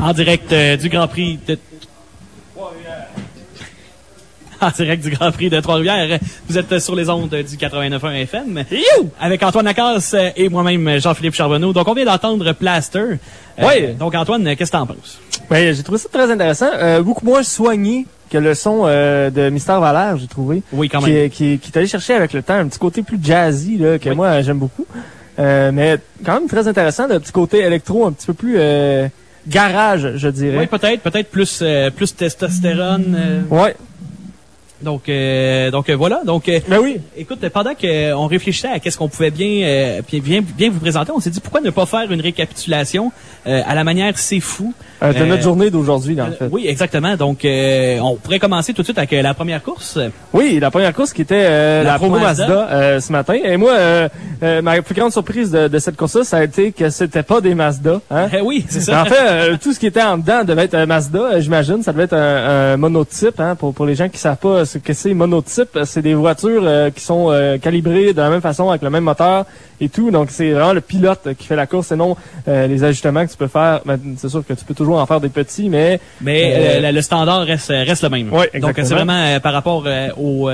En direct du Grand Prix de en direct du Grand Prix de Trois-Rivières. Vous êtes sur les ondes du 89.1 FM. Avec Antoine Lacasse et moi-même, Jean-Philippe Charbonneau. Donc, on vient d'entendre Plaster. Oui. Donc, Antoine, qu'est-ce que t'en penses? Ben, j'ai trouvé ça très intéressant. Beaucoup moins soigné que le son de Mystère Valère, j'ai trouvé. Oui, quand même. Qui est allé chercher avec le temps un petit côté plus jazzy, là, que moi, j'aime beaucoup. Mais quand même très intéressant, le petit côté électro un petit peu plus garage, je dirais. Oui, peut-être plus testostérone. Ouais. Donc voilà. Donc, ben oui. Écoute, pendant qu'on réfléchissait à qu'est-ce qu'on pouvait bien vous présenter, on s'est dit pourquoi ne pas faire une récapitulation à la manière C'est Fou. De notre journée d'aujourd'hui, en fait. Oui, exactement. Donc, on pourrait commencer tout de suite avec la première course. Oui, la première course qui était la promo Mazda ce matin. Et moi, ma plus grande surprise de cette course-là, ça a été que c'était pas des Mazda. Hein? Oui, c'est ça. En fait, tout ce qui était en dedans devait être un Mazda, j'imagine. Ça devait être un monotype. Hein, pour les gens qui savent pas ce que c'est monotype, c'est des voitures qui sont calibrées de la même façon avec le même moteur et tout. Donc, c'est vraiment le pilote qui fait la course et non les ajustements que tu peux faire. Ben, c'est sûr que tu peux toujours en faire des petits, mais le standard reste le même. Oui, donc, c'est vraiment par rapport aux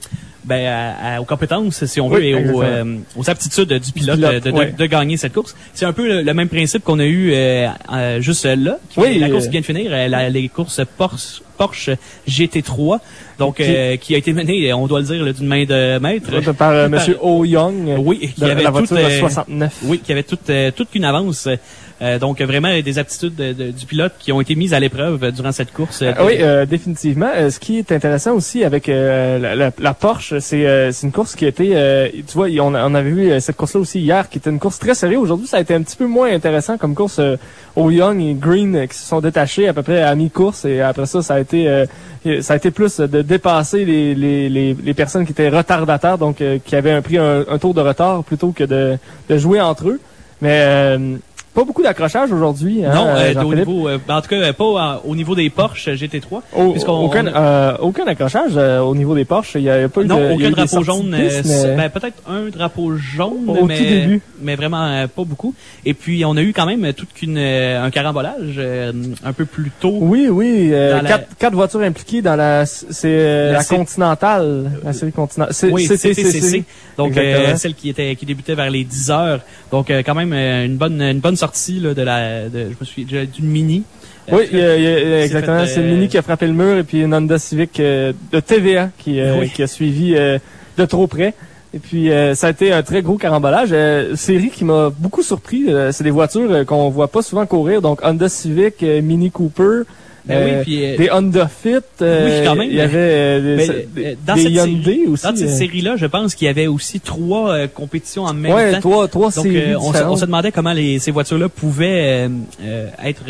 compétences, si on veut, et aux aptitudes du pilote de gagner cette course. C'est un peu le même principe qu'on a eu juste là. La course qui vient de finir, les courses Porsche GT3, donc qui a été menée, on doit le dire, d'une main de maître. Par Monsieur Oh Young. Oui, qui avait la voiture de 69. Oui, qui avait toute une avance. Donc vraiment des aptitudes du pilote qui ont été mises à l'épreuve durant cette course. Oui, définitivement. Ce qui est intéressant aussi avec la Porsche, c'est une course qui a été, tu vois, on avait vu cette course-là aussi hier, qui était une course très sérieuse. Aujourd'hui, ça a été un petit peu moins intéressant comme course. Oh Young et Green qui se sont détachés à peu près à mi-course, et après ça a été plus de dépasser les personnes qui étaient retardataires, donc qui avaient pris un tour de retard plutôt que de jouer entre eux. Mais pas beaucoup d'accrochage aujourd'hui. Hein, non, au niveau, en tout cas, pas au niveau des Porsche GT3. Aucun accrochage au niveau des Porsche. Il y a pas eu aucun drapeau jaune. Peut-être un drapeau jaune, au tout début. Mais vraiment pas beaucoup. Et puis, on a eu quand même un carambolage un peu plus tôt. Oui. Quatre voitures impliquées dans la Continentale, la série Continentale. Oui, CTCC. Donc, celle qui débutait vers les 10 heures. Donc, quand même une bonne sortie là, d'une Mini. Oui, exactement. C'est une Mini qui a frappé le mur, et puis une Honda Civic de TVA qui a suivi de trop près. Et puis ça a été un très gros carambolage. Série qui m'a beaucoup surpris. C'est des voitures qu'on voit pas souvent courir. Donc Honda Civic, Mini Cooper. Des Honda Fit, quand même. Il y avait des Hyundai aussi. Dans cette série-là, je pense qu'il y avait aussi 3 compétitions en même temps. Trois séries. Donc, on se demandait comment ces voitures-là pouvaient être,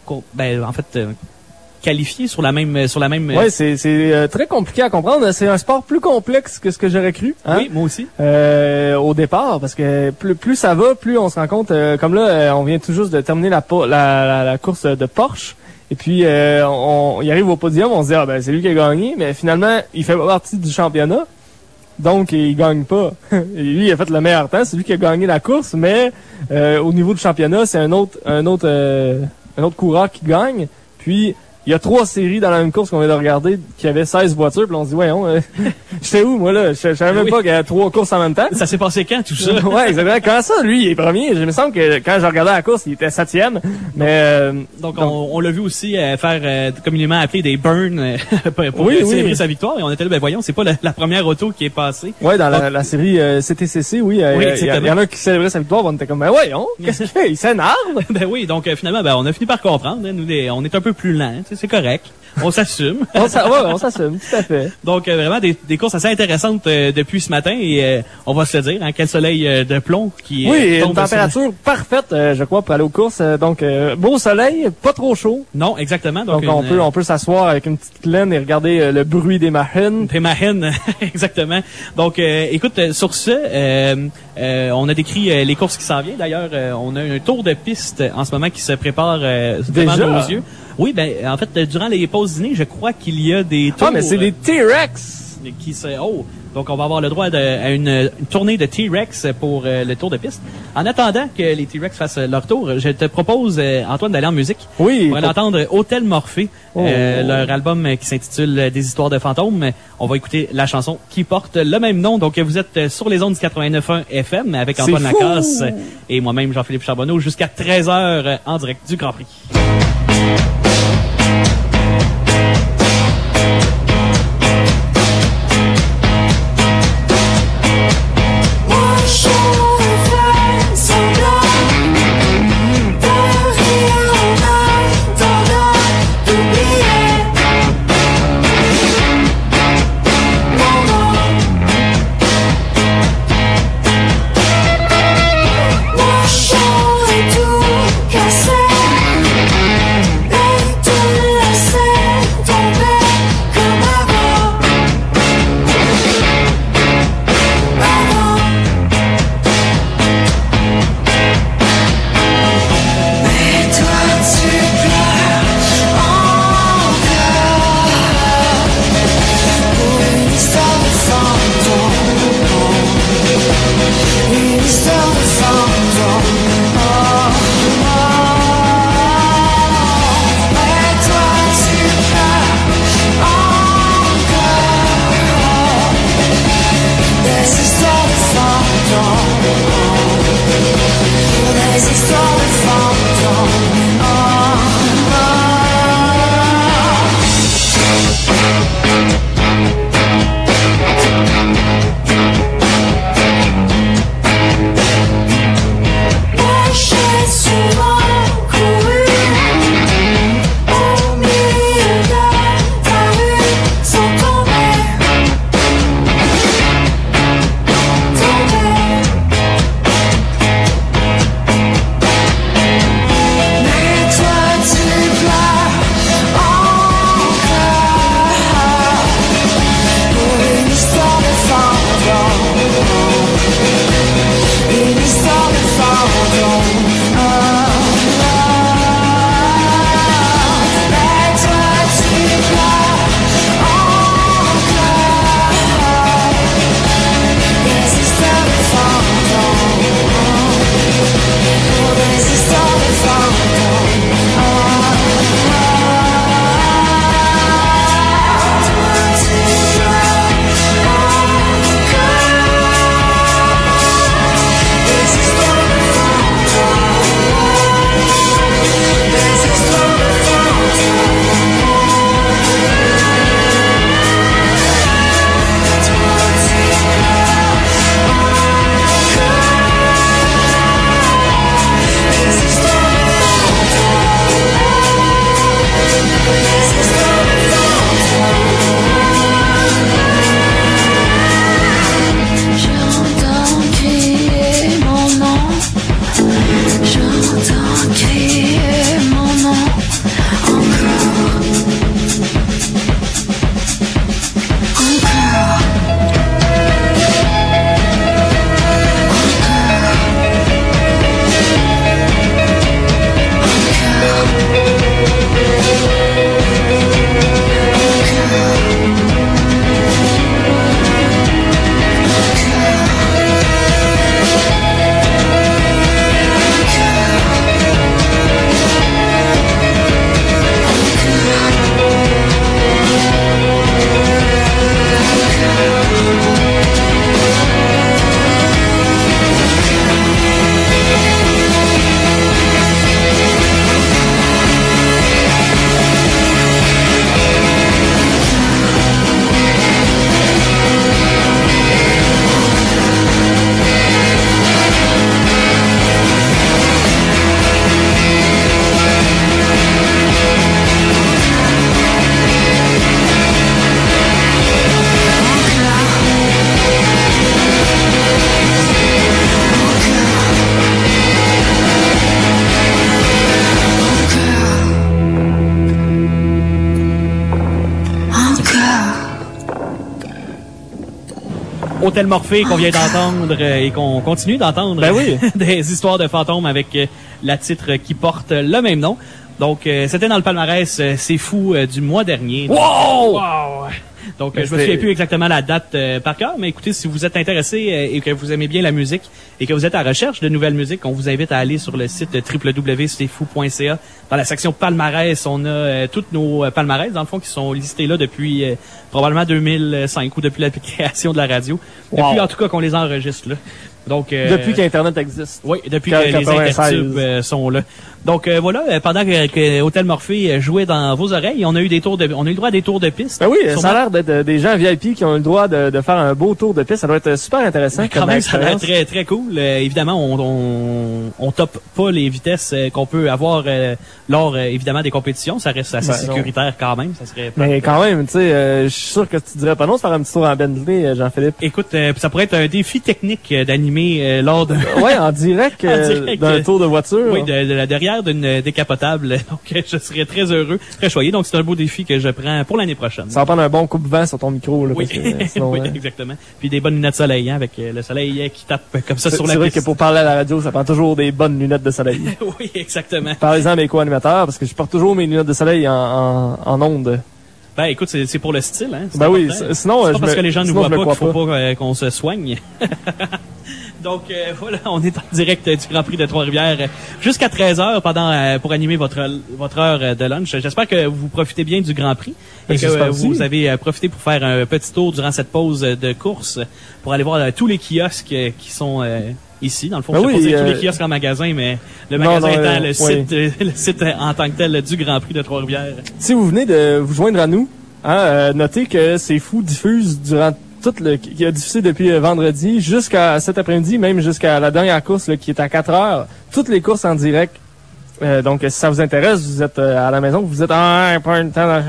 qualifiées sur la même. Ouais, c'est très compliqué à comprendre. C'est un sport plus complexe que ce que j'aurais cru. Hein? Oui, moi aussi. Au départ, parce que plus ça va, plus on se rend compte. Comme là, on vient tout juste de terminer la course de Porsche. Et puis, il arrive au podium, on se dit, c'est lui qui a gagné, mais finalement, il fait pas partie du championnat, donc il gagne pas. Et lui, il a fait le meilleur temps, c'est lui qui a gagné la course, mais au niveau du championnat, c'est un autre coureur qui gagne. Puis, il y a 3 séries dans la même course qu'on vient de regarder qui avaient 16 voitures, puis on se dit, j'étais où, moi, là? Je savais même pas qu'il y avait 3 courses en même temps. Ça s'est passé quand, tout ça? Ouais, exactement. Comment ça, lui, il est premier? Il me semble que quand je regardais la course, il était 7e. Mais, donc on l'a vu aussi faire, communément appelé des burns, pour célébrer sa victoire. Et on était là, voyons, c'est pas la première auto qui est passée. Ouais, dans la série CTCC, oui, il y en a qui célébrait sa victoire, on était comme, qu'est-ce qu'il fait? Il s'énerve? Oui, donc finalement, on a fini par comprendre. Hein, nous, on est un peu plus lents. C'est correct. On s'assume. on s'assume, tout à fait. Donc, vraiment, des courses assez intéressantes depuis ce matin. Et on va se le dire, quel soleil de plomb qui tombe. Une température parfaite, je crois, pour aller aux courses. Donc, beau soleil, pas trop chaud. Non, exactement. Donc on peut s'asseoir avec une petite laine et regarder le bruit des machines. Des machines, exactement. Donc, écoute, sur ce, on a décrit les courses qui s'en viennent. D'ailleurs, on a un tour de piste en ce moment qui se prépare devant nos yeux. Oui, en fait, durant les pauses dîner, je crois qu'il y a des tours. Ah, mais c'est des T-Rex! Donc, on va avoir le droit à une tournée de T-Rex pour le tour de piste. En attendant que les T-Rex fassent leur tour, je te propose, Antoine, d'aller en musique. Oui. Pour aller entendre Hôtel Morphée, leur album qui s'intitule Des histoires de fantômes. On va écouter la chanson qui porte le même nom. Donc, vous êtes sur les ondes du 89.1 FM avec Antoine Lacasse et moi-même, Jean-Philippe Charbonneau, jusqu'à 13h en direct du Grand Prix. Hôtel Morphée qu'on vient d'entendre et qu'on continue d'entendre. Ben oui. Des histoires de fantômes avec la titre qui porte le même nom. Donc, c'était dans le palmarès C'est fou du mois dernier. Wow! Wow! Donc, je me souviens plus exactement la date par cœur, mais écoutez, si vous êtes intéressé et que vous aimez bien la musique et que vous êtes à la recherche de nouvelles musiques, on vous invite à aller sur le site www.cetfou.ca. Dans la section palmarès, on a toutes nos palmarès, dans le fond, qui sont listés là depuis probablement 2005 ou depuis la création de la radio. Wow. Depuis, en tout cas, qu'on les enregistre là. Donc, depuis qu'Internet existe. Oui, depuis que les intertubes sont là. Donc voilà, pendant que Hôtel Morphée jouait dans vos oreilles, on a eu le droit à des tours de piste. Ben oui, sûrement. Ça a l'air d'être des gens VIP qui ont eu le droit de faire un beau tour de piste. Ça doit être super intéressant. Quand même, ça a l'air très très cool. Évidemment, on top pas les vitesses qu'on peut avoir lors évidemment des compétitions. Ça reste assez sécuritaire quand même. Ça serait. Mais quand même, tu sais, je suis sûr que tu dirais pas non de faire un petit tour en Bentley, Jean-Philippe. Écoute, ça pourrait être un défi technique d'animer lors de. Ouais, en direct, d'un tour de voiture. Oui, de derrière d'une décapotable. Donc, je serais très heureux, très choyé. Donc, c'est un beau défi que je prends pour l'année prochaine. Ça va prendre un bon coupe-vent sur ton micro, là. Oui, parce que, sinon, oui, exactement. Puis des bonnes lunettes de soleil, hein, avec le soleil qui tape comme ça sur la piste. C'est vrai que pour parler à la radio, ça prend toujours des bonnes lunettes de soleil. Oui, exactement. Parlez-en à mes co-animateurs, parce que je porte toujours mes lunettes de soleil en ondes. Ben, écoute, c'est pour le style, hein. Ben oui, sinon, c'est pas parce que les gens ne voient pas qu'il faut pas qu'on se soigne. Donc voilà, on est en direct du Grand Prix de Trois-Rivières jusqu'à 13h pour animer votre heure de lunch. J'espère que vous profitez bien du Grand Prix et que vous avez profité pour faire un petit tour durant cette pause de course pour aller voir tous les kiosques qui sont ici. Dans le fond, je sais pas si tous les kiosques en magasin, mais le magasin étant le site en tant que tel du Grand Prix de Trois-Rivières. Si vous venez de vous joindre à nous, notez que C'est Fou diffuse durant qui a diffusé depuis vendredi jusqu'à cet après-midi, même jusqu'à la dernière course là, qui est à 4 heures. Toutes les courses en direct. Donc, si ça vous intéresse, vous êtes à la maison, vous êtes pas une temps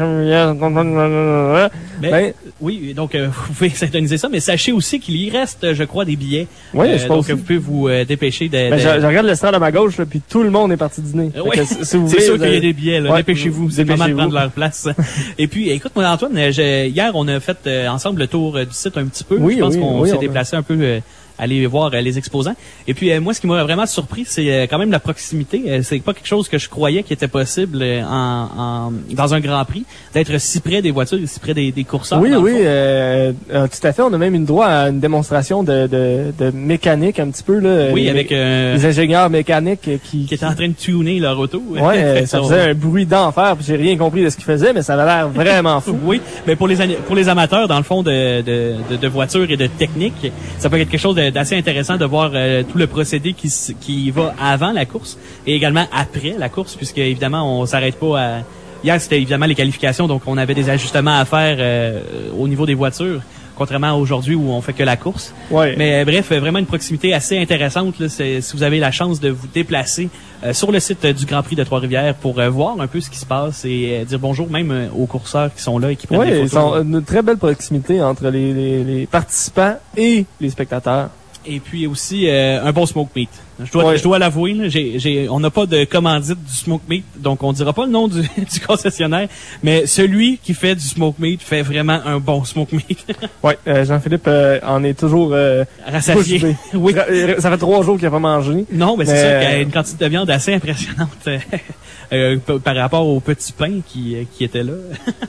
oui, donc vous pouvez syntoniser ça, mais sachez aussi qu'il y reste, je crois, des billets. Oui, je pense. Donc, vous pouvez vous dépêcher de... Je regarde l'estrade à ma gauche, là, puis tout le monde est parti dîner. Oui, c'est sûr qu'il y a des billets. Là. Dépêchez-vous, c'est le moment de prendre leur place. Et puis, écoute-moi, Antoine, hier, on a fait ensemble le tour du site un petit peu. Je pense qu'on s'est déplacé un peu... aller voir les exposants. Et puis moi, ce qui m'a vraiment surpris, c'est quand même la proximité. C'est pas quelque chose que je croyais qui était possible dans un Grand Prix, d'être si près des voitures, si près des courseurs. Oui, tout à fait. On a même eu droit à une démonstration de mécanique un petit peu là. Oui, avec les ingénieurs mécaniques qui étaient en train de tuner leur auto. Ouais, ça faisait un bruit d'enfer. J'ai rien compris de ce qu'ils faisaient, mais ça avait l'air vraiment fou. Oui, mais pour les amateurs, dans le fond de voitures et de technique, ça peut être quelque chose d'assez intéressant de voir tout le procédé qui va avant la course et également après la course, puisque évidemment on s'arrête pas à... Hier c'était évidemment les qualifications, donc on avait des ajustements à faire au niveau des voitures, contrairement à aujourd'hui où on fait que la course. Ouais. Mais bref, vraiment une proximité assez intéressante là, si vous avez la chance de vous déplacer sur le site du Grand Prix de Trois-Rivières pour voir un peu ce qui se passe et dire bonjour même aux courseurs qui sont là et qui prennent des photos. Oui, une très belle proximité entre les participants et les spectateurs. Et puis aussi un bon smoke meat. Je dois l'avouer, là, on n'a pas de commandite du smoke meat, donc on dira pas le nom du concessionnaire, mais celui qui fait du smoke meat fait vraiment un bon smoke meat. Oui, Jean-Philippe en est toujours rassasié. Oui. Ça fait 3 jours qu'il n'a pas mangé. Non, mais c'est sûr qu'il y a une quantité de viande assez impressionnante par rapport au petit pain qui était là.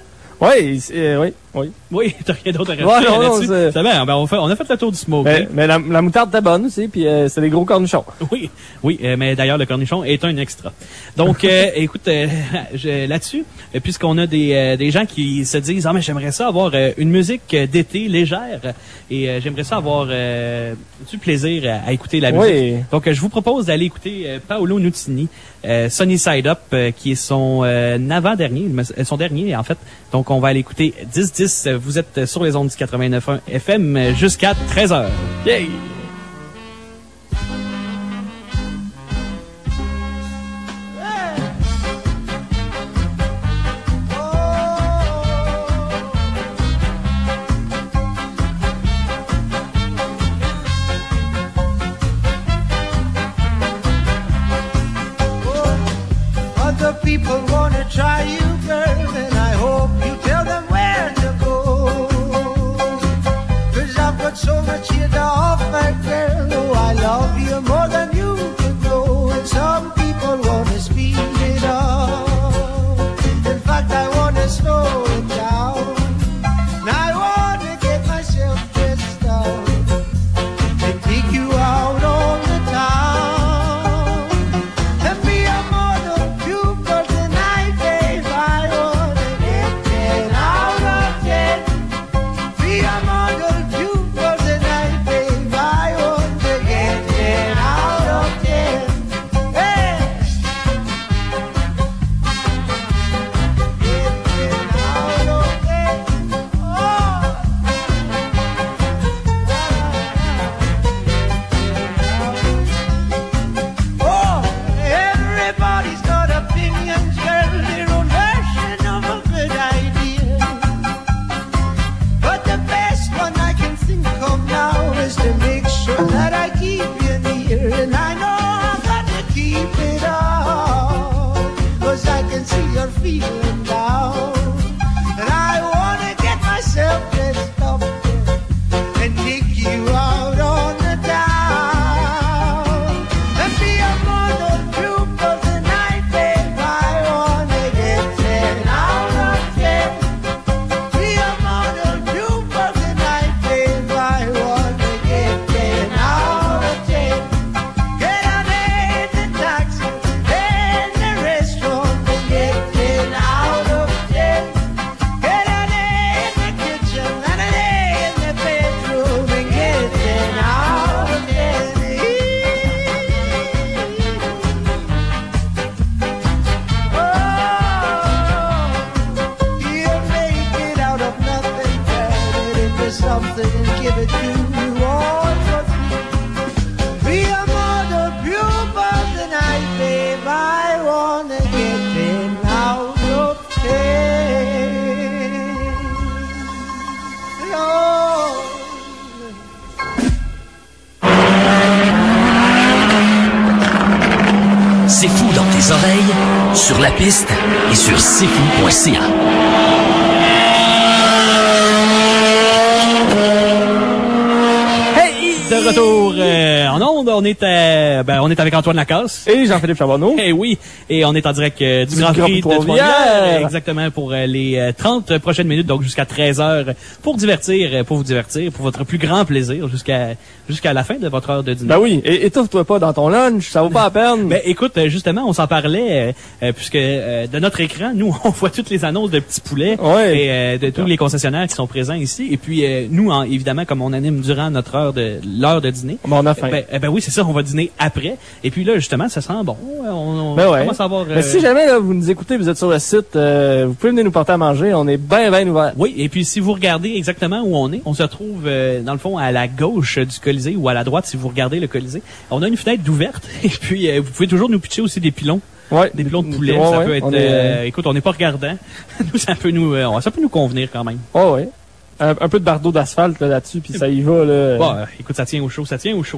Oui, t'as rien d'autre à rajouter là-dessus. C'est bien, on a fait le tour du smoke. Mais la moutarde était bonne aussi, puis c'est des gros cornichons. Oui, mais d'ailleurs, le cornichon est un extra. Donc, écoute, là-dessus, puisqu'on a des gens qui se disent, mais j'aimerais ça avoir une musique d'été légère, et j'aimerais ça avoir du plaisir à écouter la musique. Oui. Donc, je vous propose d'aller écouter Paolo Nutini, Sunny Side Up, qui est son avant-dernier, son dernier, en fait. Donc, on va aller écouter 10-10. Vous êtes sur les ondes du 89.1 FM jusqu'à 13h. Yay! Other people wanna try you, girl, and I hope you tell them where to go. 'Cause I've got so much here to offer, girl. Oh, I love you more than you can know. And some people wanna speed it up. In fact, I wanna slow it down. Now tes oreilles, sur la piste et sur cfou.ca. De retour en onde, on est avec Antoine Lacasse. Et Jean-Philippe Charbonneau. Eh oui, et on est en direct du Grand Prix de Trois-Rivières. Exactement, pour les 30 prochaines minutes, donc jusqu'à 13h, pour vous divertir, pour votre plus grand plaisir, jusqu'à la fin de votre heure de dîner. Ben oui, et étouffe-toi pas dans ton lunch, ça vaut pas la peine. Ben écoute, justement, on s'en parlait, puisque de notre écran, nous, on voit toutes les annonces de Petits Poulets et de tous les concessionnaires qui sont présents ici. Et puis, nous, évidemment, comme on anime durant l'heure de dîner. Ben, on a faim. Ben oui, c'est ça, on va dîner après. Et puis là, justement, ça sent bon. On commence à avoir... Mais si jamais là, vous nous écoutez, vous êtes sur le site, vous pouvez venir nous porter à manger. On est bien ouvert. Oui, et puis si vous regardez exactement où on se trouve, dans le fond, à la gauche du Colisée ou à la droite si vous regardez le Colisée. On a une fenêtre ouverte. Et puis, vous pouvez toujours nous pitcher aussi des pilons. Ouais, des pilons de poulet. Ça peut être... écoute, on n'est pas regardant. Nous, ça peut nous convenir quand même. Oh, oui. Un peu de bardeau d'asphalte là-dessus, puis ça y va. Là. Bon, écoute, ça tient au chaud.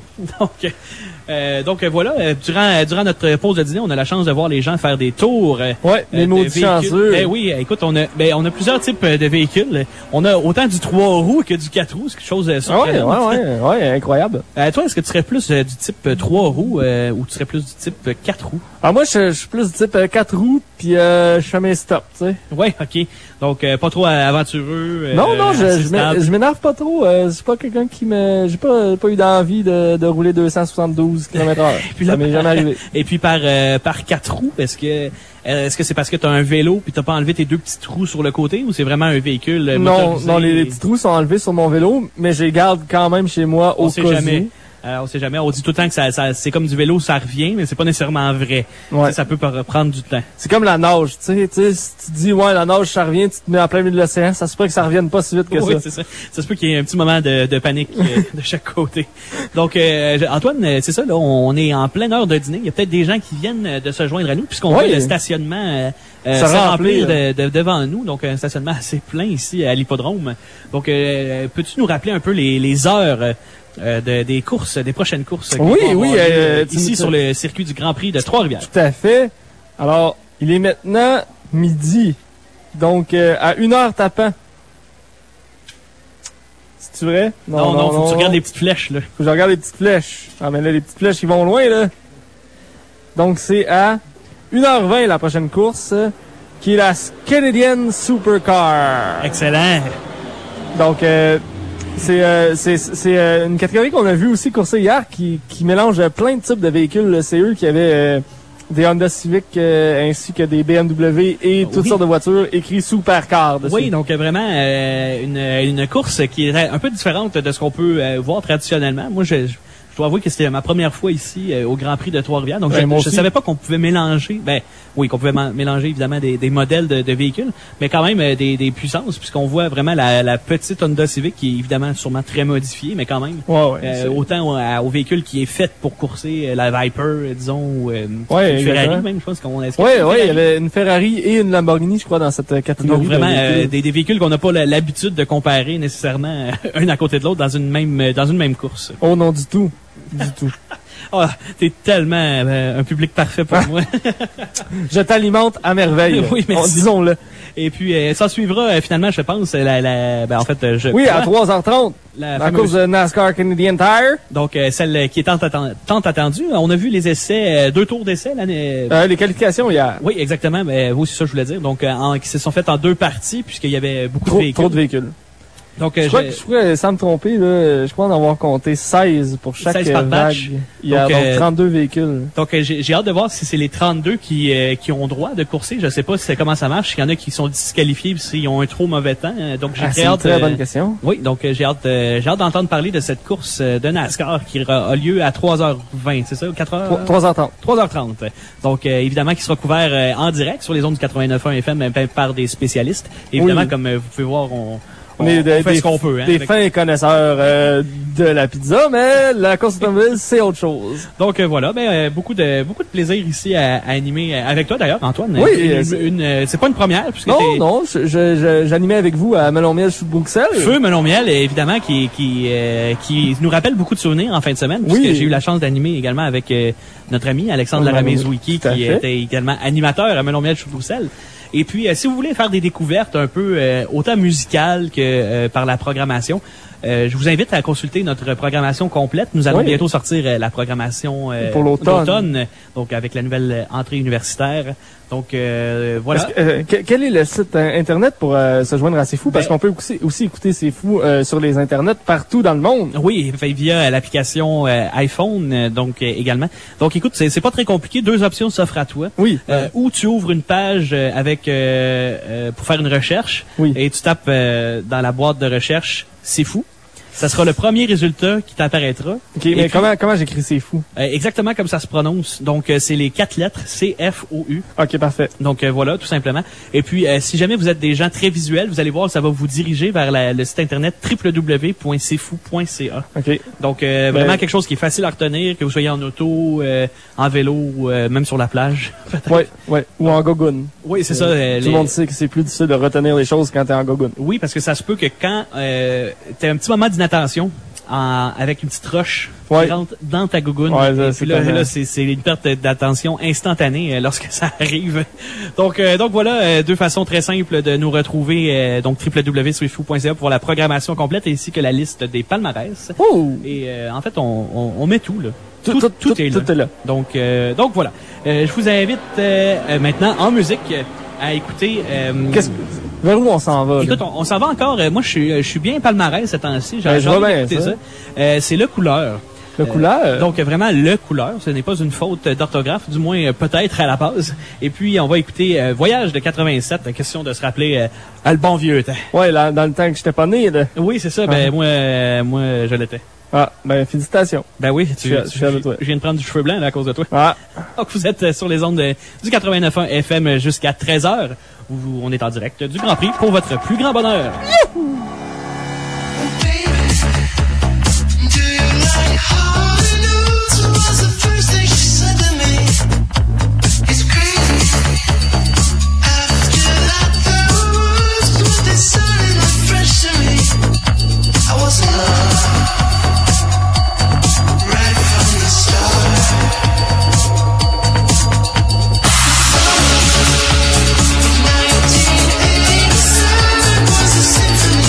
Donc voilà, durant notre pause de dîner, on a la chance de voir les gens faire des tours. Les maudits chanceux. Oui, écoute, on a plusieurs types de véhicules. On a autant du 3 roues que du 4 roues, c'est quelque chose de surprenant. Ouais, incroyable. Toi, est-ce que tu serais plus du type 3 roues ou tu serais plus du type 4 roues? Alors moi, je suis plus du type 4 roues, puis je fais mes stops, tu sais. Ouais, ok. Donc pas trop aventureux. Non, je m'énerve pas trop. C'est pas quelqu'un qui j'ai pas eu d'envie de rouler 272 km/h. Ça m'est jamais arrivé. Et puis par 4 roues, est-ce que c'est parce que tu as un vélo puis t'as pas enlevé tes deux petits trous sur le côté ou c'est vraiment un véhicule motorisé? Non, les petits trous sont enlevés sur mon vélo, mais je les garde quand même chez moi au cas où. On sait jamais. On dit tout le temps que ça c'est comme du vélo, ça revient, mais c'est pas nécessairement vrai. Ouais. Ça peut prendre du temps. C'est comme la nage, tu sais, si tu dis la nage ça revient, tu te mets en plein milieu de l'océan, ça se peut que ça revienne pas si vite que ça. Oui, c'est ça. Ça se peut qu'il y ait un petit moment de panique de chaque côté. Donc Antoine, c'est ça là, on est en pleine heure de dîner. Il y a peut-être des gens qui viennent de se joindre à nous puisqu'on voit le stationnement se remplir devant nous, donc un stationnement assez plein ici à l'hippodrome. Donc peux-tu nous rappeler un peu les heures des courses, des prochaines courses ici sur le circuit du Grand Prix de Trois-Rivières? Tout à fait. Alors, il est maintenant midi. Donc, à 1h tapant. C'est-tu vrai? Non, faut que tu regardes les petites flèches, là. Faut que je regarde les petites flèches. Ah, mais là, les petites flèches, ils vont loin, là. Donc, c'est à 1h20 la prochaine course, qui est la Canadian Supercar. Excellent. Donc, c'est une catégorie qu'on a vu aussi courser hier qui mélange plein de types de véhicules. C'est eux qui avaient des Honda Civic ainsi que des BMW et toutes sortes de voitures écrites Supercar dessus. Oui, donc vraiment une course qui est un peu différente de ce qu'on peut voir traditionnellement. Moi, je dois avouer que c'était ma première fois ici au Grand Prix de Trois-Rivières. Donc, je savais pas qu'on pouvait mélanger. Qu'on pouvait mélanger évidemment des modèles de véhicules, mais quand même des puissances, puisqu'on voit vraiment la petite Honda Civic qui est évidemment sûrement très modifiée, mais quand même autant au véhicule qui est fait pour courser la Viper, disons, ou une Ferrari même, je pense qu'on a. Il y avait une Ferrari et une Lamborghini, je crois, dans cette catégorie. Donc vraiment des véhicules qu'on n'a pas l'habitude de comparer nécessairement un à côté de l'autre dans une même course. Oh non, du tout. Du tout. Oh, t'es tellement un public parfait pour moi. Je t'alimente à merveille. Oui, merci. Disons-le. Et puis, ça suivra finalement, je pense, à 3h30. La course de NASCAR Canadian Tire. Donc, celle qui est tant attendue. On a vu les essais, 2 tours d'essais l'année. Les qualifications hier. Oui, exactement. Mais oui, c'est ça que je voulais dire. Donc, qui se sont faites en 2 parties puisqu'il y avait beaucoup de véhicules. Trop de véhicules. Donc, je crois, sans me tromper, là, je crois en avoir compté 16 pour chaque 16 par vague. batch. Il y a donc 32 véhicules. Donc, j'ai hâte de voir si c'est les 32 qui ont droit de courser. Je sais pas comment ça marche. Il y en a qui sont disqualifiés s'ils ont un trop mauvais temps. Donc, j'ai très hâte. C'est une très bonne question. Oui, donc j'ai hâte d'entendre parler de cette course de NASCAR qui a lieu à 3h20, c'est ça? 4h? 3h30. 3h30. Donc, évidemment, qui sera couvert en direct sur les ondes du 89.1 FM par des spécialistes. Évidemment, comme vous pouvez voir, On est fait ce qu'on peut, hein, des fins connaisseurs de la pizza, mais la course automobile, c'est autre chose. Donc voilà, beaucoup de plaisir ici à animer avec toi d'ailleurs, Antoine. Oui, c'est pas une première puisque non, j'animais avec vous à Melon Miel sous Bruxelles. Feu Melon Miel, évidemment, qui nous rappelle beaucoup de souvenirs en fin de semaine, puisque j'ai eu la chance d'animer également avec notre ami Alexandre Laramé-Zouiki, qui était également animateur à Melon Miel sous Bruxelles. Et puis, si vous voulez faire des découvertes un peu autant musicales que par la programmation, je vous invite à consulter notre programmation complète. Nous allons bientôt sortir la programmation pour l'automne, donc avec la nouvelle entrée universitaire. Donc voilà. Quel est le site internet pour se joindre à C'est Fou? Parce qu'on peut aussi écouter C'est Fou sur les internets partout dans le monde. Oui, via l'application iPhone, donc également. Donc écoute, c'est pas très compliqué. 2 options s'offrent à toi. Oui. Ou tu ouvres une page avec pour faire une recherche et tu tapes dans la boîte de recherche C'est Fou. Ça sera le premier résultat qui t'apparaîtra. OK, mais puis, comment j'écris C'est Fou? Exactement comme ça se prononce. Donc, c'est les 4 lettres, C-F-O-U. OK, parfait. Donc, voilà, tout simplement. Et puis, si jamais vous êtes des gens très visuels, vous allez voir, ça va vous diriger vers le site internet www.cfou.ca. OK. Donc, vraiment quelque chose qui est facile à retenir, que vous soyez en auto, en vélo, ou même sur la plage. Oui. Ou en gogoune. Oui, c'est ça. Tout le monde sait que c'est plus difficile de retenir les choses quand t'es en gogoune. Oui, parce que ça se peut que quand t'as un petit moment d'inattention, avec une petite roche qui rentre dans ta gougoune. Ouais, c'est une perte d'attention instantanée lorsque ça arrive. Donc voilà, 2 façons très simples de nous retrouver. Donc www.sfou.ca pour la programmation complète ainsi que la liste des palmarès. Oh! Et en fait, on met tout là. Tout est là. Tout est là. Donc voilà. Je vous invite maintenant en musique à écouter. Vers où on s'en va? Écoute, on s'en va encore. Moi, je suis bien palmarès ces temps-ci. J'ai envie d'écouter ça. C'est Le Couleur. Le Couleur? Donc, vraiment, Le Couleur. Ce n'est pas une faute d'orthographe, du moins peut-être à la base. Et puis, on va écouter Voyage de 87. Question de se rappeler le bon vieux temps. Ouais, là, dans le temps que j'étais pas né, là. Oui, c'est ça. Moi, je l'étais. Ah, félicitations. Ben oui, je viens de prendre du cheveu blanc là, à cause de toi. Ah. Donc, vous êtes sur les ondes du 89.1 FM jusqu'à 13h. On est en direct du Grand Prix pour votre plus grand bonheur. Youhou! Symphony.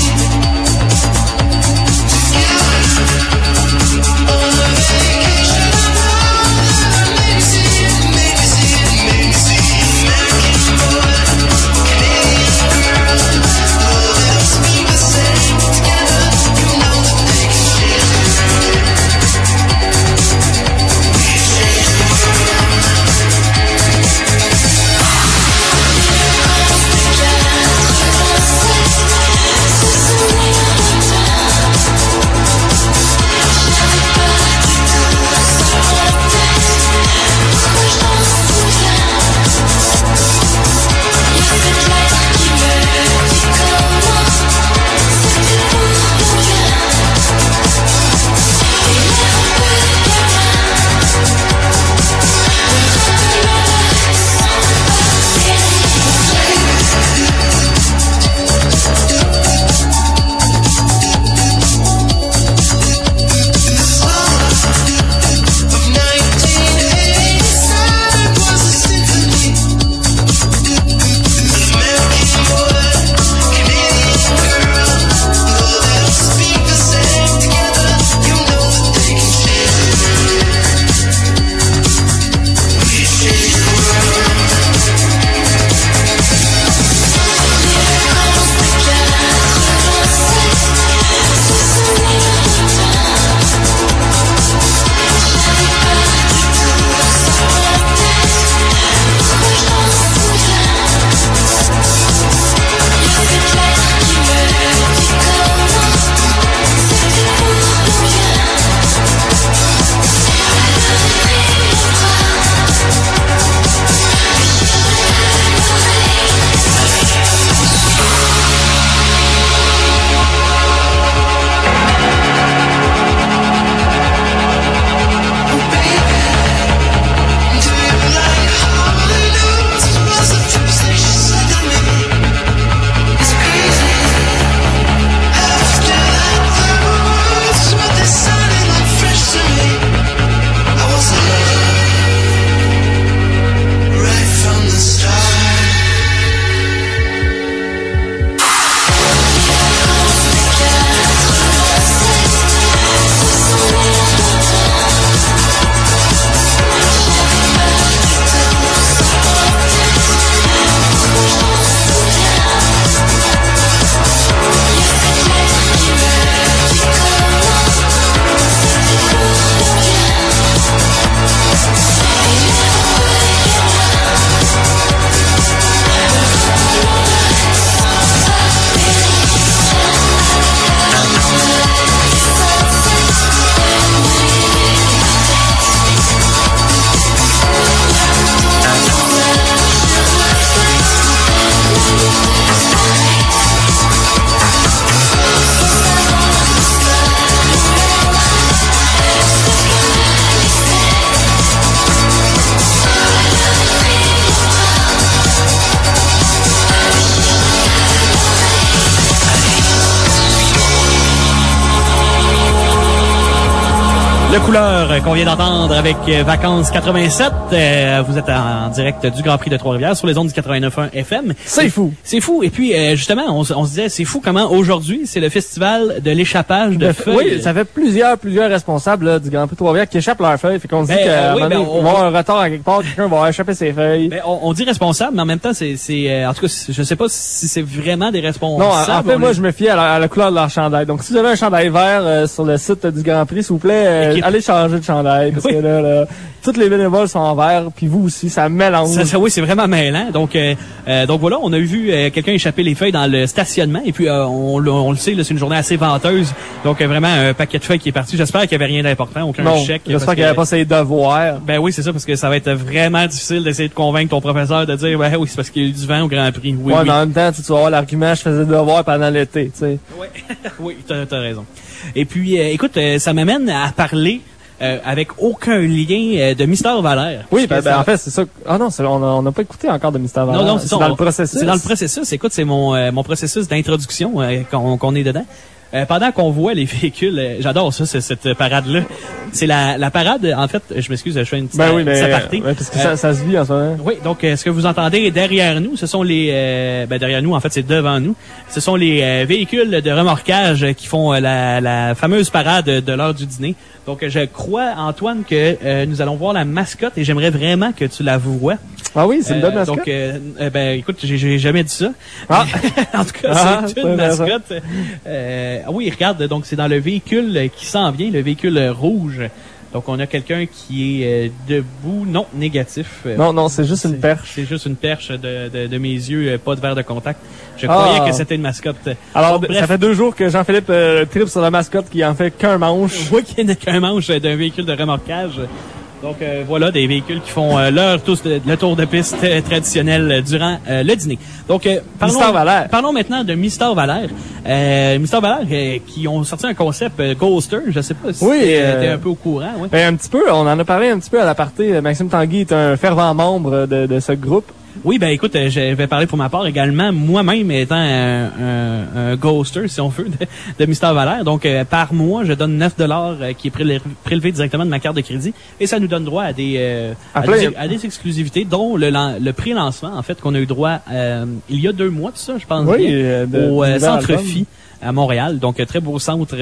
Couleur qu'on vient d'entendre avec Vacances 87. Vous êtes en direct du Grand Prix de Trois-Rivières sur les ondes du 89.1 FM. C'est fou. C'est fou. Et puis, justement, on se disait, c'est fou comment aujourd'hui, c'est le festival de l'échappage de feuilles. Oui, ça fait plusieurs responsables là, du Grand Prix de Trois-Rivières qui échappent leurs feuilles. Fait qu'on se dit qu'à un moment donné, on va avoir un retard à quelque part, quelqu'un va échapper ses feuilles. Ben, on dit responsable, mais en même temps, c'est en tout cas, je sais pas si c'est vraiment des responsables. Non, en fait, moi, je me fie à la couleur de leur chandail. Donc, si vous avez un chandail vert sur le site du Grand Prix, s'il vous plaît, allez changer de chandail, parce que là, toutes les bénévoles sont en vert, puis vous aussi, ça mélange. Oui, c'est vraiment mêlant. Donc voilà, on a vu quelqu'un échapper les feuilles dans le stationnement, et puis on le sait, là, c'est une journée assez venteuse. Donc vraiment un paquet de feuilles qui est parti. J'espère qu'il y avait rien d'important, aucun chèque. J'espère qu'il n'y avait pas ses devoirs. Ben oui, c'est ça, parce que ça va être vraiment difficile d'essayer de convaincre ton professeur de dire, ben oui, c'est parce qu'il y a eu du vent au Grand Prix. Oui, mais en même temps, tu vas avoir l'argument, je faisais des devoirs pendant l'été, tu sais. Oui, oui, t'as raison. Et puis, écoute, ça m'amène à parler avec aucun lien de Mystère Valère. Oui, ben en fait, c'est ça. Ah non, on n'a pas écouté encore de Mystère Valère. Non, c'est dans le processus. C'est dans le processus. Écoute, c'est mon processus d'introduction qu'on est dedans. Pendant qu'on voit les véhicules, j'adore ça, cette parade-là. C'est la parade, en fait, je m'excuse, je fais une petite aparté. Parce que ça se vit en ce moment. Oui, donc ce que vous entendez derrière nous, ce sont derrière nous, en fait, c'est devant nous. Ce sont les véhicules de remorquage qui font la fameuse parade de l'heure du dîner. Donc, je crois, Antoine, que nous allons voir la mascotte et j'aimerais vraiment que tu la vois. Ah oui, c'est une bonne mascotte. Donc, écoute, j'ai jamais dit ça. Ah. En tout cas, c'est une mascotte. Oui, regarde, donc c'est dans le véhicule qui s'en vient, le véhicule rouge. Donc, on a quelqu'un qui est debout, non, négatif. Non, c'est juste une perche. C'est juste une perche de mes yeux, pas de verre de contact. Je croyais que c'était une mascotte. Alors, bref, ça fait 2 jours que Jean-Philippe tripe sur la mascotte qui en fait qu'un manche. Oui, qui n'est qu'un manche d'un véhicule de remorquage. Donc voilà, des véhicules qui font le tour de piste traditionnel durant le dîner. Donc parlons maintenant de Mystère Valère. Mystère Valère qui ont sorti un concept Ghoster, je sais pas si tu étais un peu au courant. Ouais. Ben, un petit peu, on en a parlé un petit peu à l'aparté. Maxime Tanguy est un fervent membre de ce groupe. Oui, ben écoute, je vais parler pour ma part également, moi-même étant un ghoster, si on veut, de Mystère Valère. Donc, par mois, je donne 9$ qui est prélevé directement de ma carte de crédit. Et ça nous donne droit à des exclusivités, dont le pré-lancement, en fait, qu'on a eu droit il y a 2 mois de ça, je pense, au Centre Phi à Montréal. Donc, très beau centre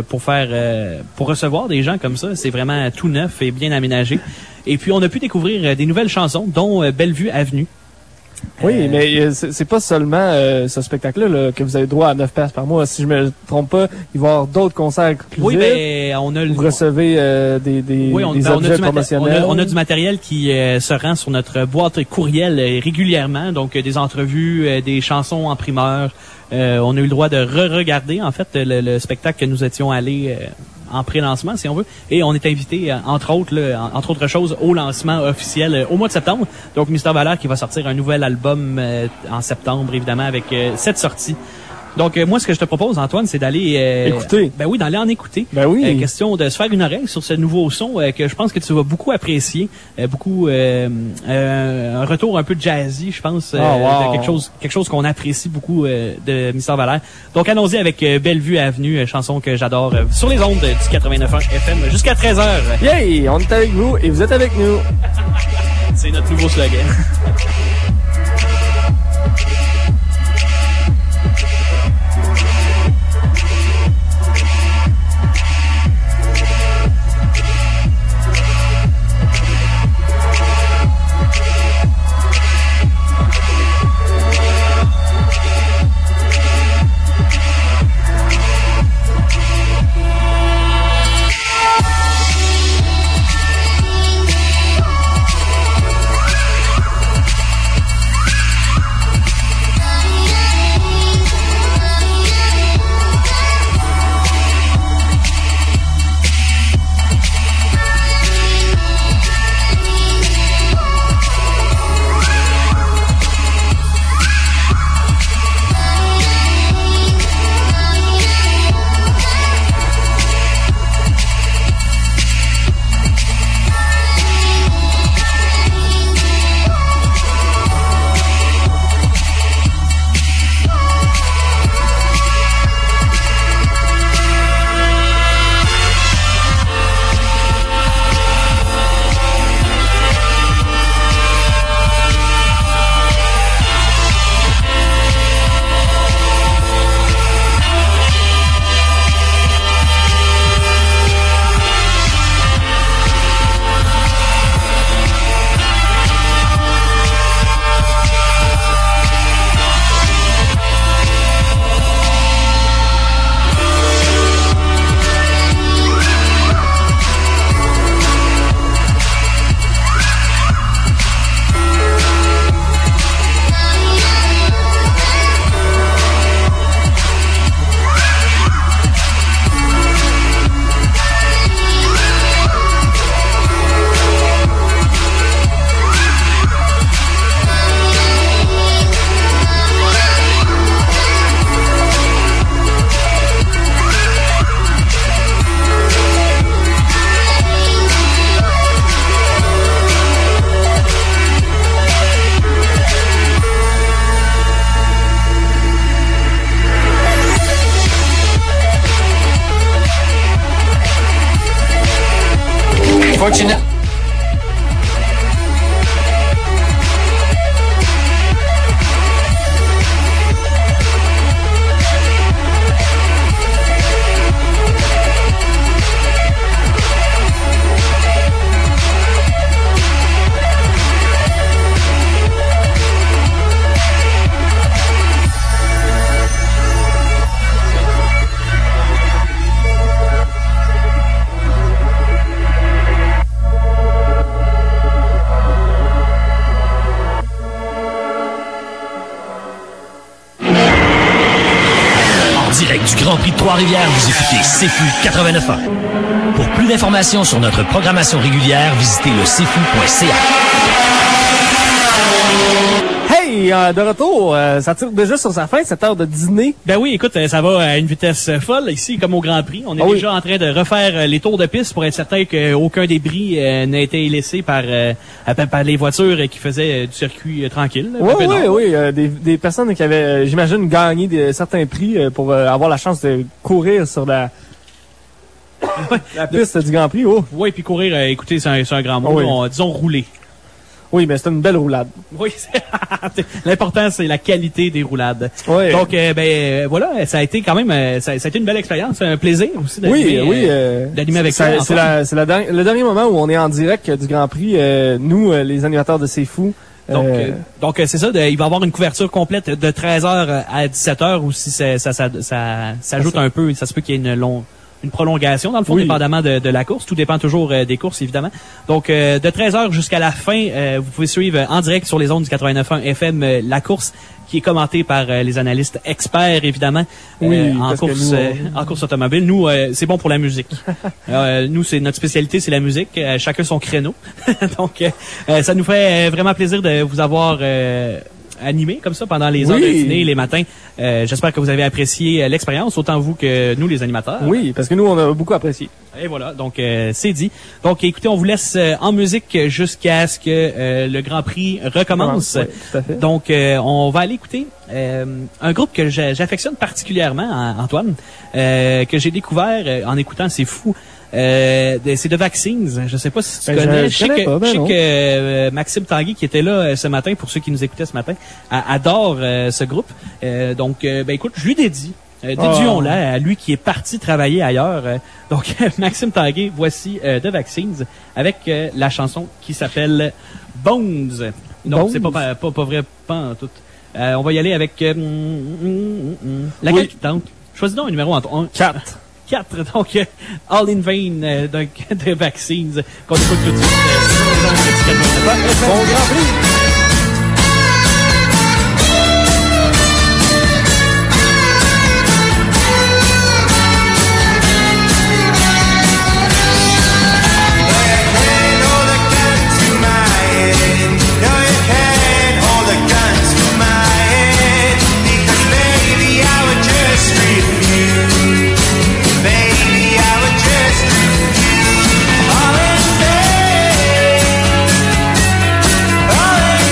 pour recevoir des gens comme ça. C'est vraiment tout neuf et bien aménagé. Et puis, on a pu découvrir des nouvelles chansons, dont Bellevue Avenue. Oui, mais c'est pas seulement ce spectacle-là que vous avez droit à 9$ par mois. Si je me trompe pas, il va y avoir d'autres concerts exclusifs. Oui, ben vous recevez des objets promotionnels. On a du matériel qui se rend sur notre boîte courriel régulièrement, donc des entrevues, des chansons en primeur. On a eu le droit de re-regarder en fait le spectacle que nous étions allés en pré-lancement, si on veut. Et on est invité, entre autres choses, au lancement officiel au mois de septembre. Donc, Mystère Valère qui va sortir un nouvel album en septembre, évidemment, avec cette sortie. Donc, moi, ce que je te propose, Antoine, c'est d'aller... écouter. Ben oui, d'aller en écouter. Ben oui. Question de se faire une oreille sur ce nouveau son que je pense que tu vas beaucoup apprécier. Un retour un peu jazzy, je pense, de quelque chose qu'on apprécie beaucoup de Mystère Valère. Donc, allons-y avec Bellevue Avenue, chanson que j'adore, sur les ondes du 89.1 FM jusqu'à 13h. Yay! On est avec vous et vous êtes avec nous. C'est notre nouveau slogan. Unfortunate. Direct du Grand Prix de Trois-Rivières, vous écoutez CFU 89.1. Pour plus d'informations sur notre programmation régulière, visitez le cfu.ca. Hey, de retour, ça tire déjà sur sa fin, cette heure de dîner. Ben oui, écoute, ça va à une vitesse folle ici, comme au Grand Prix. On est déjà en train de refaire les tours de piste pour être certain qu'aucun débris n'a été laissé par les voitures qui faisaient du circuit tranquille. Oui, des personnes qui avaient, j'imagine, gagné certains prix pour avoir la chance de courir sur la piste du Grand Prix. Oh. Oui, puis courir, écoutez, c'est un grand mot. Disons rouler. Oui, mais c'est une belle roulade. Oui, l'important, c'est la qualité des roulades. Oui. Donc, voilà, ça a été quand même, ça a été une belle expérience, un plaisir aussi d'animer avec ça. C'est le dernier moment où on est en direct du Grand Prix, nous, les animateurs de C'est Fou. Donc c'est ça, il va y avoir une couverture complète de 13h à 17h ou si ça s'ajoute un peu, ça se peut qu'il y ait une prolongation, dans le fond, dépendamment de la course. Tout dépend toujours des courses, évidemment. Donc, de 13h jusqu'à la fin, vous pouvez suivre en direct sur les ondes du 89.1 FM la course qui est commentée par les analystes experts, évidemment, en course automobile. Nous, c'est bon pour la musique. Nous, c'est notre spécialité, c'est la musique. Chacun son créneau. Donc, ça nous fait vraiment plaisir de vous avoir animé comme ça pendant les heures de dîner, les matins. J'espère que vous avez apprécié l'expérience, autant vous que nous, les animateurs. Oui, parce que nous, on a beaucoup apprécié. Et voilà, donc c'est dit. Donc écoutez, on vous laisse en musique jusqu'à ce que le Grand Prix recommence. Oui, tout à fait. Donc on va aller écouter un groupe que j'affectionne particulièrement, Antoine, que j'ai découvert en écoutant C'est Fou. C'est The Vaccines. Je sais pas si tu connais. Je sais que Maxime Tanguy, qui était là ce matin, pour ceux qui nous écoutaient ce matin, adore ce groupe. Donc, écoute, je lui dédie. Dédions-la à lui qui est parti travailler ailleurs. Donc, Maxime Tanguy, voici The Vaccines avec la chanson qui s'appelle Bones. Donc, c'est pas vrai, pas en tout. On va y aller avec laquelle qui tente. Choisis donc un numéro entre 1 4. 4, donc All in Vain de Vaccines qu'on écoute tout de suite. Bon Grand Prix! All in vain.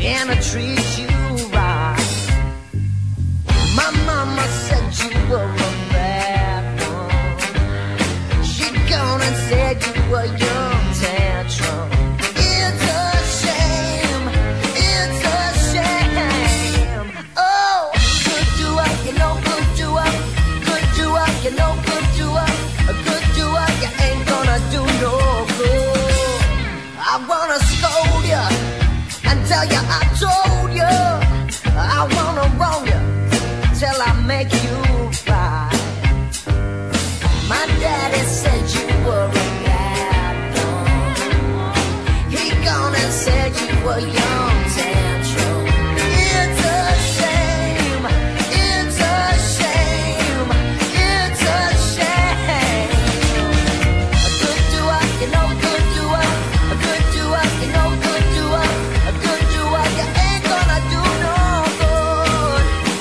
and I treat you right. My mama said you were a bad one. She gone and said you were young tantrum. It's a shame, it's a shame. Oh, good doer, you know good doer. Good doer, you know good doer. A good doer, you ain't gonna do no good. I wanna scold you and tell you I told you. I wanna wrong you till I make you right. My daddy said you were a bad one. He gone and said you were young tantrum. It's a shame, it's a shame, it's a shame. A good doer, you know good doer. A good doer, you know good doer. A good doer, you ain't gonna do no good.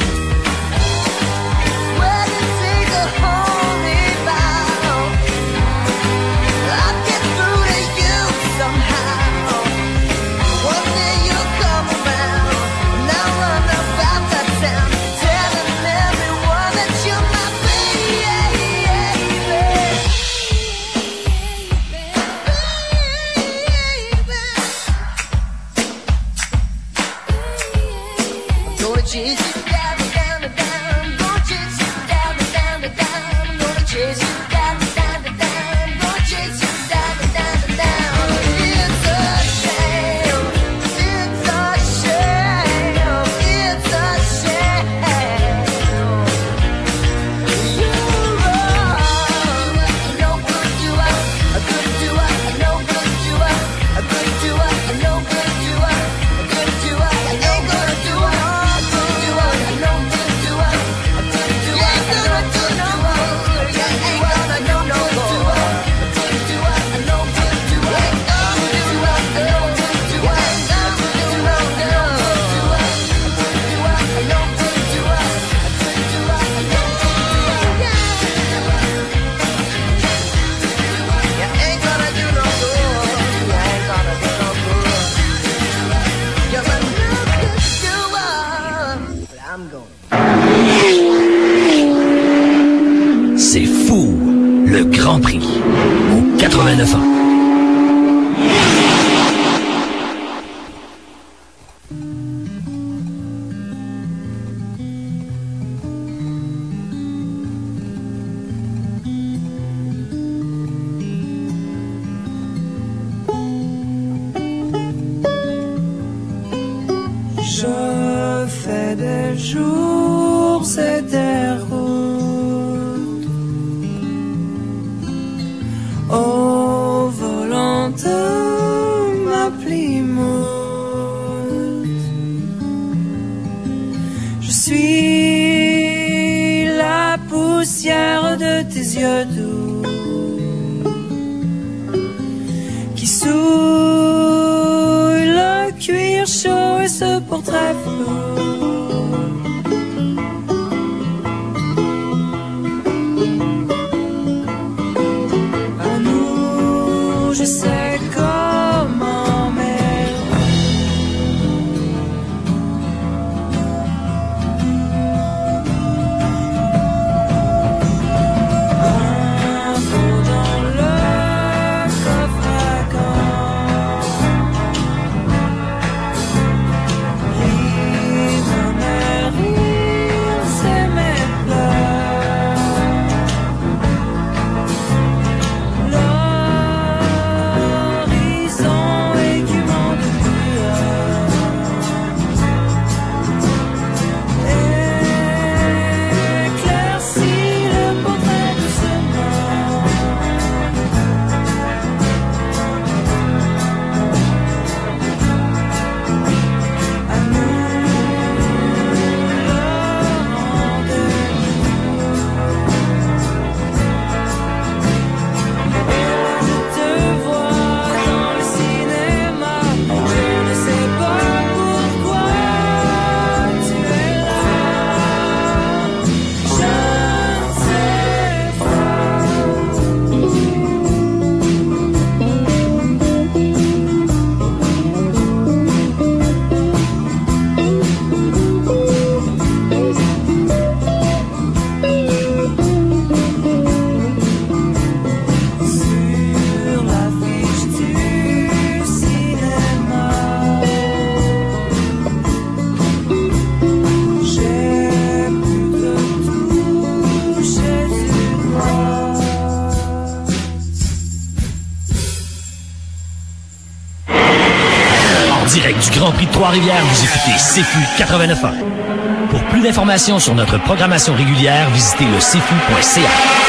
Well, you take a holy vow. I'll get through to you somehow. One day you'll come around, and I'll run about that town, telling everyone that you're my baby. I'm gonna chase you down, down, down. I'm gonna chase you down, down, down. I'm gonna chase you down, down, down. I'm gonna chase you down, down, down. It's a shame, it's a shame, it's a shame. You're wrong. No good doer, a good doer, no good doer, a good doer, no good doer, a good doer. I ain't gonna do it. A good doer, no good doer, a good doer. Ain't gonna do no good. You ain't gonna do no good. A good doer, no good doer. Ain't gonna do no good. Ain't gonna do no good. A good doer, no good doer. A good doer, no good doer. You ain't gonna do no good. You ain't gonna do no good. You're a no good doer. But I'm going. C'est fou, le Grand Prix au 89 ans. Je fais des jours et des routes au volant de ma Plymouth. Je suis la poussière de tes yeux doux qui souille le cuir chaud et ce portrait flou. À nous, je sais comment, mais un faux dans le coffre à gants. Libre Trois-Rivières, vous écoutez CFU 89.1. Pour plus d'informations sur notre programmation régulière, visitez le cfu.ca.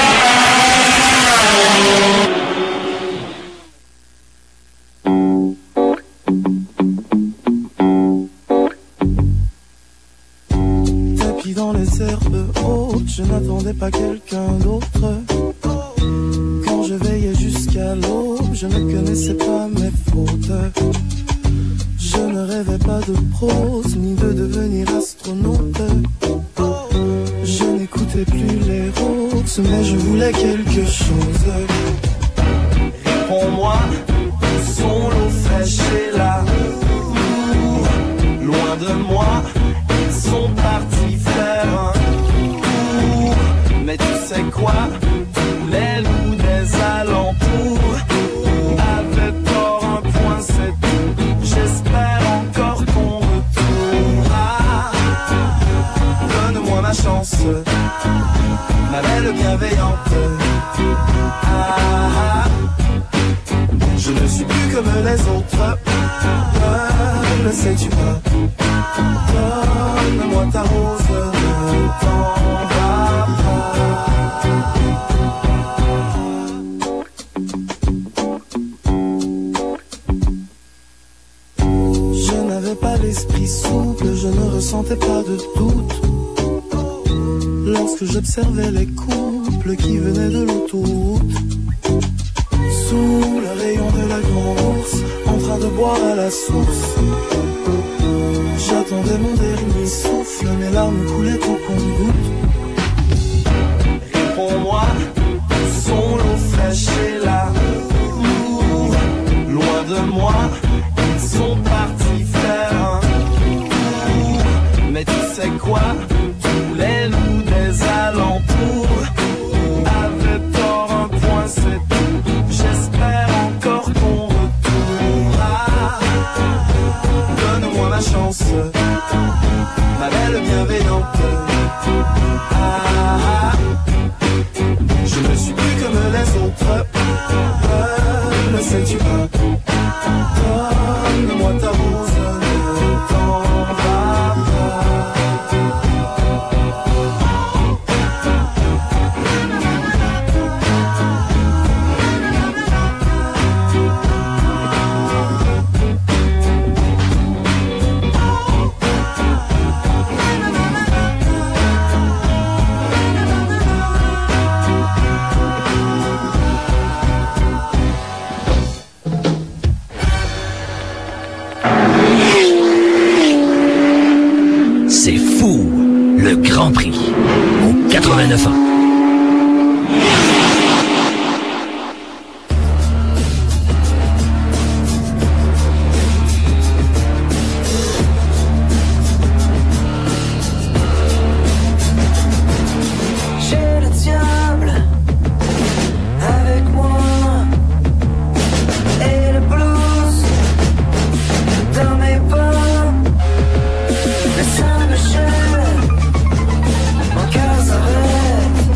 Tapis dans les herbes hautes, je n'attendais pas quelqu'un d'autre. Quand je veillais jusqu'à l'aube, je ne connaissais pas mes fautes. Je ne rêvais pas de prose, ni de devenir astronaute. Je n'écoutais plus les roses, mais je voulais quelque chose. Réponds-moi, sont l'eau fraîche et l'amour. Loin de moi, ils sont partis faire un tour. Mais tu sais quoi, tous les loups des alentours avaient tort, un point c'est tout. J'espère encore qu'on retournera. Donne-moi ma chance, ma belle bienveillante. Je ne suis plus comme les autres. Le sais-tu pas? Donne-moi ta rose, ne t'en va pas. Je n'avais pas l'esprit souple, je ne ressentais pas de doute. Lorsque j'observais les couples qui venaient de l'autoroute, sous le rayon de la grande ours, en train de boire à la source, j'attendais mon dernier souffle, mes larmes coulaient au compte-gouttes. Réponds-moi, sont l'eau fraîche et l'amour. Loin de moi, ils sont partis faire un tour. Mais tu sais quoi, tous les loups des alentours avaient tort, un point c'est tout. J'espère encore qu'on retournera. Donne-moi ma chance, ma belle bienveillante. Je ne suis plus comme les autres. Le sais-tu pas? Donne-moi ta rose, ne t'en va pas. C'est fou, le Grand Prix au 89 ans. Mon cœur s'arrête.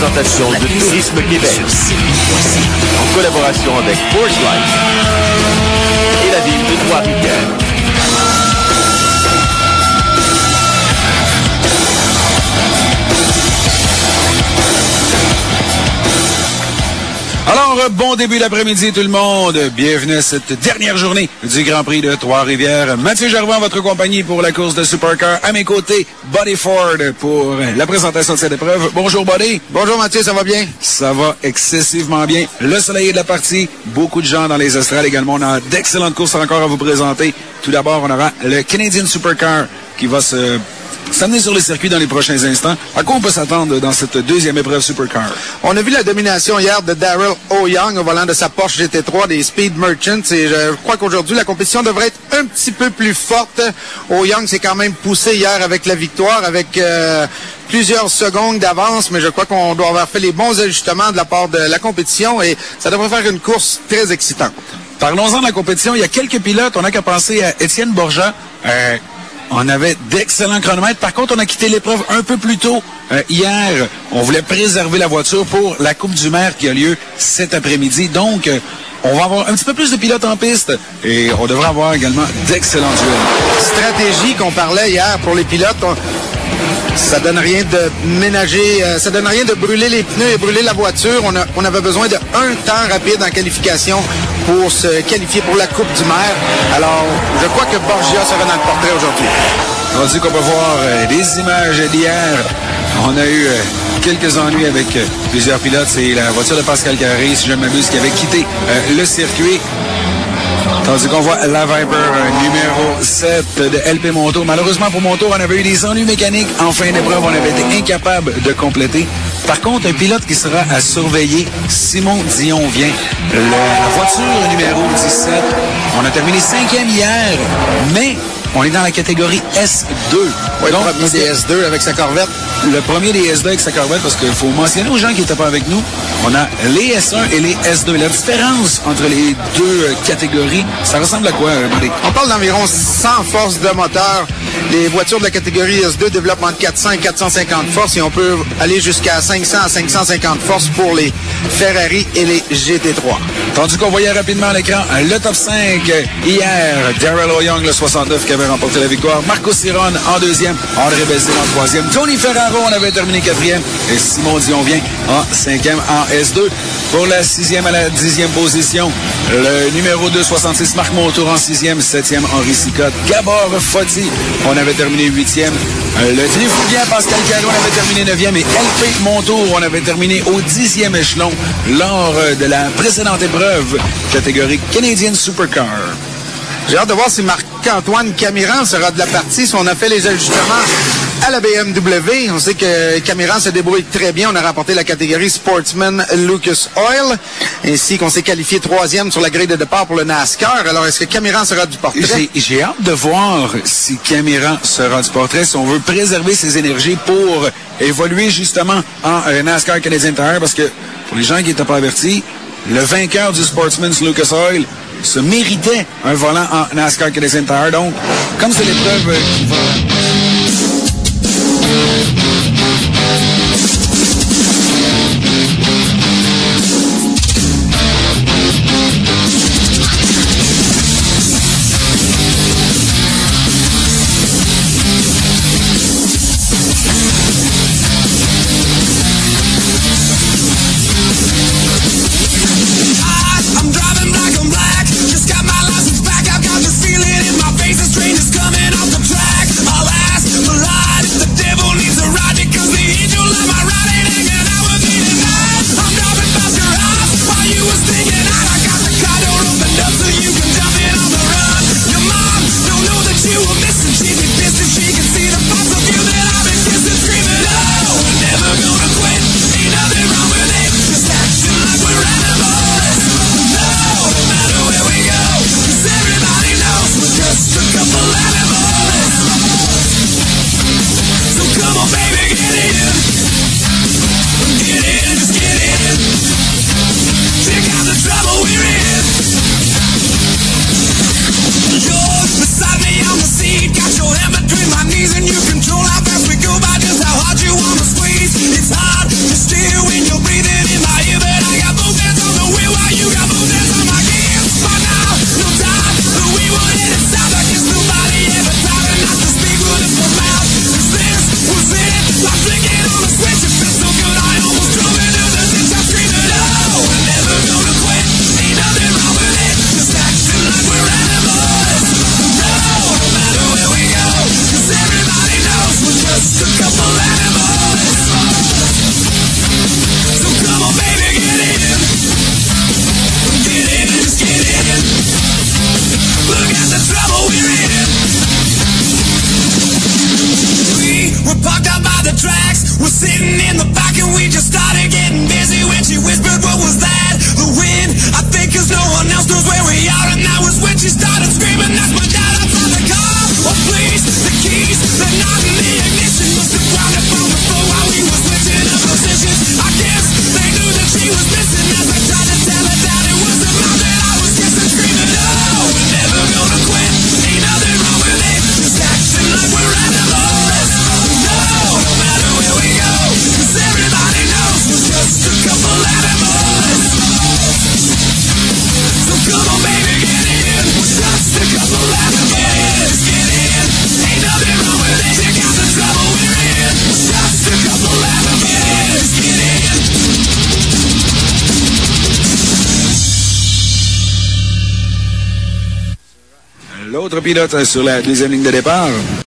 présentation de Tourisme Québec, en collaboration avec Force Life et la ville de Trois-Rivières. Alors, bon début d'après-midi tout le monde. Bienvenue à cette dernière journée du Grand Prix de Trois-Rivières. Mathieu Gervais en votre compagnie pour la course de Supercar. À mes côtés, Buddy Ford pour la présentation de cette épreuve. Bonjour Buddy. Bonjour Mathieu, ça va bien? Ça va excessivement bien. Le soleil est de la partie. Beaucoup de gens dans les estrades également. On a d'excellentes courses encore à vous présenter. Tout d'abord, on aura le Canadian Supercar qui va s'amener sur le circuit dans les prochains instants. À quoi on peut s'attendre dans cette deuxième épreuve Supercar? On a vu la domination hier de Daryl O'Young au volant de sa Porsche GT3 des Speed Merchants et je crois qu'aujourd'hui la compétition devrait être un petit peu plus forte. O'Young s'est quand même poussé hier avec la victoire, avec plusieurs secondes d'avance, mais je crois qu'on doit avoir fait les bons ajustements de la part de la compétition et ça devrait faire une course très excitante. Parlons-en de la compétition. Il y a quelques pilotes. On n'a qu'à penser à Étienne Bourgeat. On avait d'excellents chronomètres. Par contre, on a quitté l'épreuve un peu plus tôt hier. On voulait préserver la voiture pour la Coupe du Maire qui a lieu cet après-midi. Donc, on va avoir un petit peu plus de pilotes en piste et on devrait avoir également d'excellents duels. Stratégie qu'on parlait hier pour les pilotes. Ça donne rien de ménager, ça donne rien de brûler les pneus et brûler la voiture. On avait besoin de un temps rapide en qualification pour se qualifier pour la Coupe du Maire. Alors, je crois que Borgia sera dans le portrait aujourd'hui. On dit qu'on peut voir des images d'hier. On a eu quelques ennuis avec plusieurs pilotes. C'est la voiture de Pascal Carré, si je ne m'abuse, qui avait quitté le circuit. Tandis qu'on voit la Viper numéro 7 de LP Moto. Malheureusement pour Moto, on avait eu des ennuis mécaniques. En fin d'épreuve, on avait été incapable de compléter. Par contre, un pilote qui sera à surveiller, Simon Dion vient. La voiture numéro 17. On a terminé 5e hier, mais on est dans la catégorie S2. Oui, donc, le premier des S2 avec sa Corvette. Le premier des S2 avec sa Corvette, parce qu'il faut mentionner aux gens qui n'étaient pas avec nous, on a les S1 et les S2. La différence entre les deux catégories, ça ressemble à quoi, Marie? On parle d'environ 100 forces de moteur. Les voitures de la catégorie S2 développent entre 400 et 450 forces et on peut aller jusqu'à 500 à 550 forces pour les Ferrari et les GT3. Tandis qu'on voyait rapidement à l'écran le top 5 hier, Daryl O'Young, le 69, qui avait remporté la victoire. Marco Ciron en deuxième, André Bézil en troisième. Tony Ferraro, on avait terminé quatrième. Et Simon Dion vient en cinquième en S2. Pour la 6e à la 10e position, le numéro 2, 66, Marc Montour en 6e, 7e, Henri Sicotte. Gabor Foti, on avait terminé 8e. Le Trifouguien, Pascal Carré, on avait terminé 9e. Et LP Montour, on avait terminé au 10e échelon lors de la précédente épreuve, catégorie Canadian Supercar. J'ai hâte de voir si Marc-Antoine Camiran sera de la partie, si on a fait les ajustements à la BMW. On sait que Camiran se débrouille très bien. On a remporté la catégorie Sportsman Lucas Oil, ainsi qu'on s'est qualifié 3e sur la grille de départ pour le NASCAR. Alors, est-ce que Camiran sera du portrait? J'ai hâte de voir si Camiran sera du portrait, si on veut préserver ses énergies pour évoluer justement en NASCAR Canadian Tire, parce que pour les gens qui n'étaient pas avertis, le vainqueur du Sportsman's Lucas Oil se méritait un volant en NASCAR Canadian Tire. Donc, comme c'est l'épreuve qui va... And you control how fast we go by, just how hard you wanna squeeze. It's hard to steer when was sitting in the back and we just started getting busy when she whispered, what was that? The wind, I think, 'cause no one else knows where we are. And that was when she started screaming, that's my dad outside the car. Oh please, the keys, they're not in the ignition. Must have grounded from the floor while we were switching up positions. I guess they knew that she was missing as I tried to tell her that it was the mom that I was kissing, screaming, no, we're never gonna quit. Ain't nothing wrong with it, just acting like we're animals. No, no matter where we go, 'cause everybody knows we're just a couple animals. So come on baby, get in, we're just a couple animals. Get in, ain't nothing wrong with it, check out the trouble we're in. We're just a couple animals. Get in. L'autre pilote sur la deuxième ligne de départ.